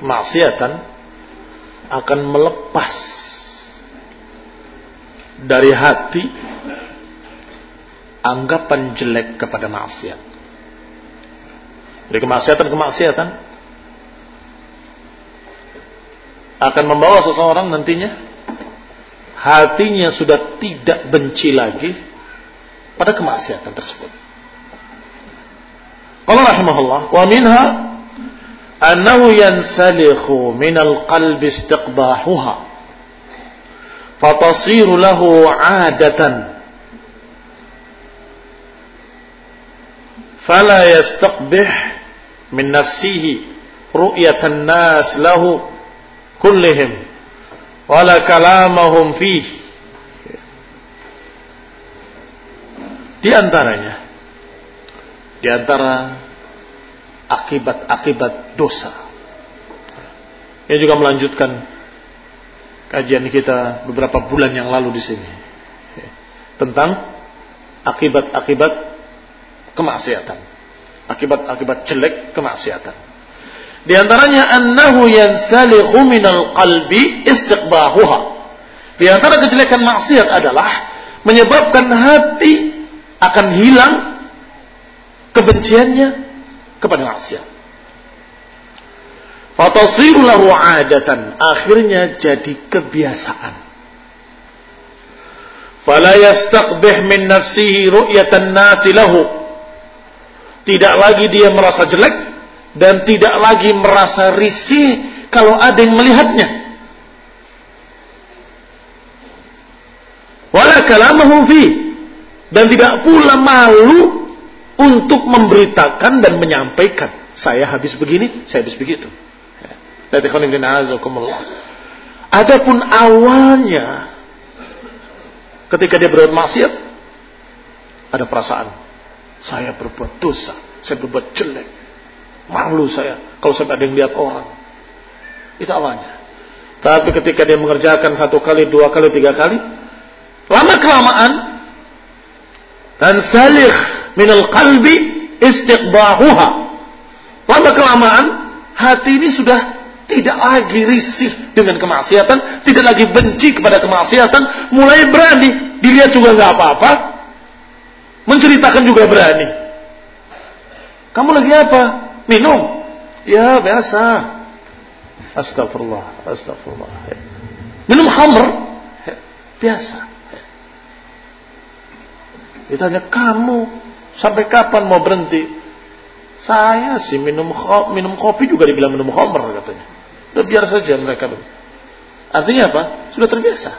kemaksiatan akan melepas dari hati anggapan jelek kepada maksiat. Dari kemaksiatan akan membawa seseorang nantinya hatinya sudah tidak benci lagi pada kemaksiatan tersebut. Qala rahimahullah, wa minha annahu yansalikhu minal qalbi istiqbahuha fatasiru lahu 'adatan fala yastaqbih min nafsihi ru'yatan nas lahu kullihim wala kalamahum fihi. Di antara akibat-akibat dosa. Ini juga melanjutkan kajian kita beberapa bulan yang lalu di sini tentang akibat-akibat kemaksiatan, akibat-akibat jelek kemaksiatan. Di antaranya annahu yansalikhu minal qalbi istiqbahuha. Di antara kejelekan maksiat adalah menyebabkan hati akan hilang kebenciannya kepada maksiat. Fatasiru lahu 'adatan, akhirnya jadi kebiasaan. Fala yastaqbih min nafsihi ru'yatan nasi lahu. Tidak lagi dia merasa jelek dan tidak lagi merasa risih kalau ada yang melihatnya. Wala kalamahu fi, dan tidak pula malu untuk memberitakan dan menyampaikan, saya habis begini, saya habis begitu. Adapun awalnya ketika dia berbuat maksiat, ada perasaan, saya berbuat dosa, saya berbuat jelek, malu saya kalau sampai ada yang lihat orang. Itu awalnya. Tapi ketika dia mengerjakan 1 kali, 2 kali, 3 kali, lama kelamaan tansalikh minal qalbi istiqbahuha. Lama kelamaan hati ini sudah tidak lagi risih dengan kemaksiatan, tidak lagi benci kepada kemaksiatan, mulai berani, dilihat juga nggak apa-apa, menceritakan juga berani. Kamu lagi apa? Minum? Ya biasa. Astagfirullah. Minum khamr? Biasa. Ditanya, kamu sampai kapan mau berhenti? Saya sih minum kopi juga dibilang minum khamr katanya. Udah biar saja mereka. Artinya apa? Sudah terbiasa.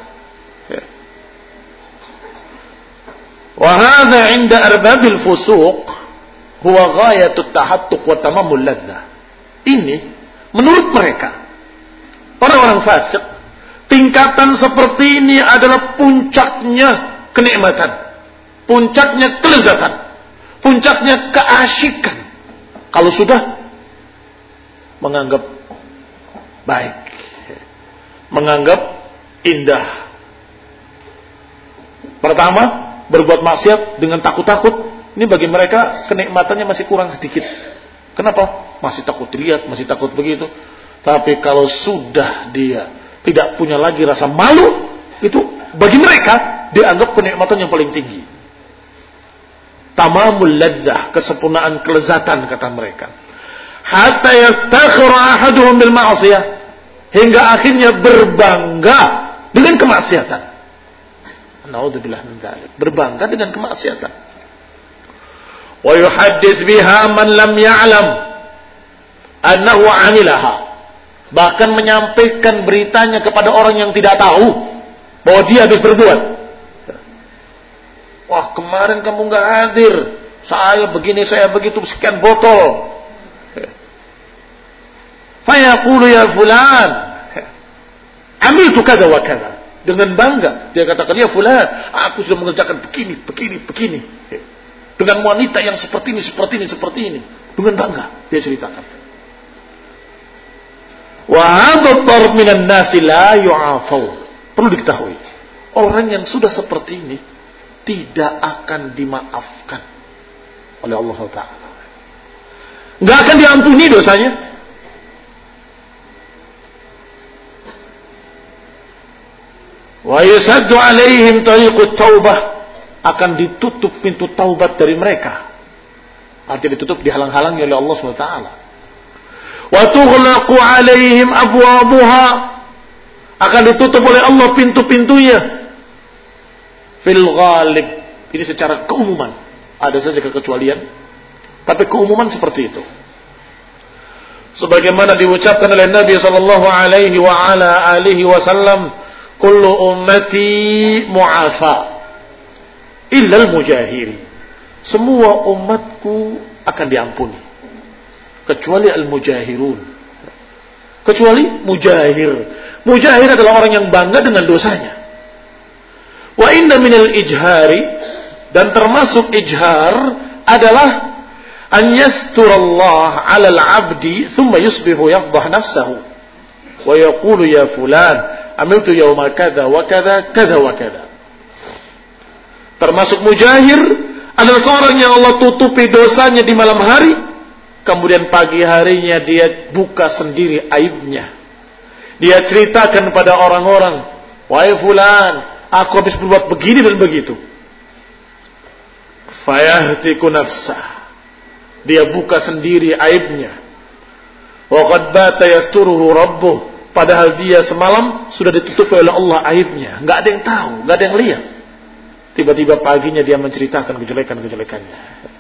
Wa hadza 'inda arbabil fusuq huwa ghayatut tahattuq wa tamamul ladzah. Ini menurut mereka, orang-orang fasik, tingkatan seperti ini adalah puncaknya kenikmatan, puncaknya kelezatan, puncaknya keasyikan. Kalau sudah menganggap baik, menganggap indah. Pertama, berbuat maksiat dengan takut-takut. Ini bagi mereka kenikmatannya masih kurang sedikit. Kenapa? Masih takut dilihat, masih takut begitu. Tapi kalau sudah dia tidak punya lagi rasa malu, itu bagi mereka dianggap kenikmatan yang paling tinggi. Tamamul ladzah, kesempurnaan kelezatan kata mereka. Hatta yastakhira ahaduhum bil ma'siyah, hingga akhirnya berbangga dengan kemaksiatan. Naudzubillah min dzalik, berbangga dengan kemaksiatan. Wa yuhaddits biha man lam ya'lam annahu 'amilaha, bahkan menyampaikan beritanya kepada orang yang tidak tahu bahwa dia habis berbuat. Wah, kemarin kamu enggak hadir, saya begini, saya begitu, sekian botol. Fayaqulu ya fulan amiltu kadza wa kadza, dengan bangga dia katakan, ya fulan, aku sudah mengerjakan begini, dengan wanita yang seperti ini, dengan bangga dia ceritakan. Wa hadha darb minan nasi la yu'afau. Perlu diketahui, orang yang sudah seperti ini tidak akan dimaafkan oleh Allah Ta'ala, nggak akan diampuni dosanya. Wa yusaddu alaihim tariqut taubah, akan ditutup pintu taubat dari mereka. Artinya ditutup, dihalang-halangi oleh Allah SWT. Wa tughlaqu alaihim abwabuha, akan ditutup oleh Allah pintu-pintunya. Fil ghalib, ini secara keumuman. Ada saja kekecualian, tapi keumuman seperti itu. Sebagaimana diucapkan oleh Nabi sallallahu alaihi wa ala alihi wasallam, kullu ummati mu'afa illa al-mujahiri. Semua umatku akan diampuni kecuali al-mujahirun. Kecuali mujahir. Mujahir adalah orang yang bangga dengan dosanya. Wa inna minal ijhari, dan termasuk ijhar adalah an yasturallah 'alal 'abdi thumma yusbihu yafdah nafsahu wa yaqulu ya fulan amiltu yawma kadza wa kadza kadza wa kadza. Termasuk mujahir adalah seorang yang Allah tutupi dosanya di malam hari, kemudian pagi harinya dia buka sendiri aibnya. Dia ceritakan pada orang-orang, wahai fulan, aku habis berbuat begini dan begitu. Fayahtiku nafsah, dia buka sendiri aibnya. Wa qad bata yasturuhu rabbuh, padahal dia semalam sudah ditutupi oleh Allah aibnya, enggak ada yang tahu, enggak ada yang lihat. Tiba-tiba paginya dia menceritakan kejelekan-kejelekannya.